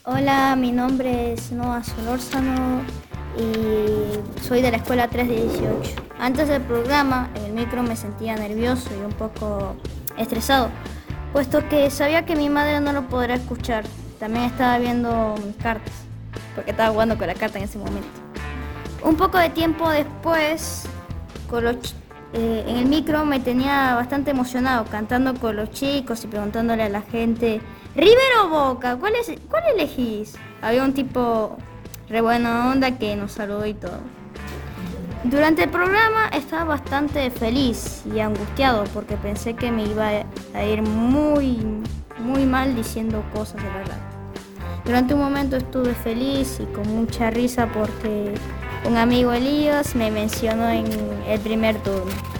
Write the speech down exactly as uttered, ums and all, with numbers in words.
Hola, mi nombre es Noah Solórzano y soy de la escuela tres de dieciocho. Antes del programa, en el micro me sentía nervioso y un poco estresado, puesto que sabía que mi madre no lo podrá escuchar. También estaba viendo mis cartas, porque estaba jugando con la carta en ese momento. Un poco de tiempo después, con los ch- eh, en el micro me tenía bastante emocionado, cantando con los chicos y preguntándole a la gente, ¿River o Boca? ¿Cuál, es, cuál elegís? Había un tipo re buena onda que nos saludó y todo. Durante el programa estaba bastante feliz y angustiado porque pensé que me iba a ir muy, muy mal diciendo cosas de verdad. Durante un momento estuve feliz y con mucha risa porque un amigo Elías me mencionó en el primer turno.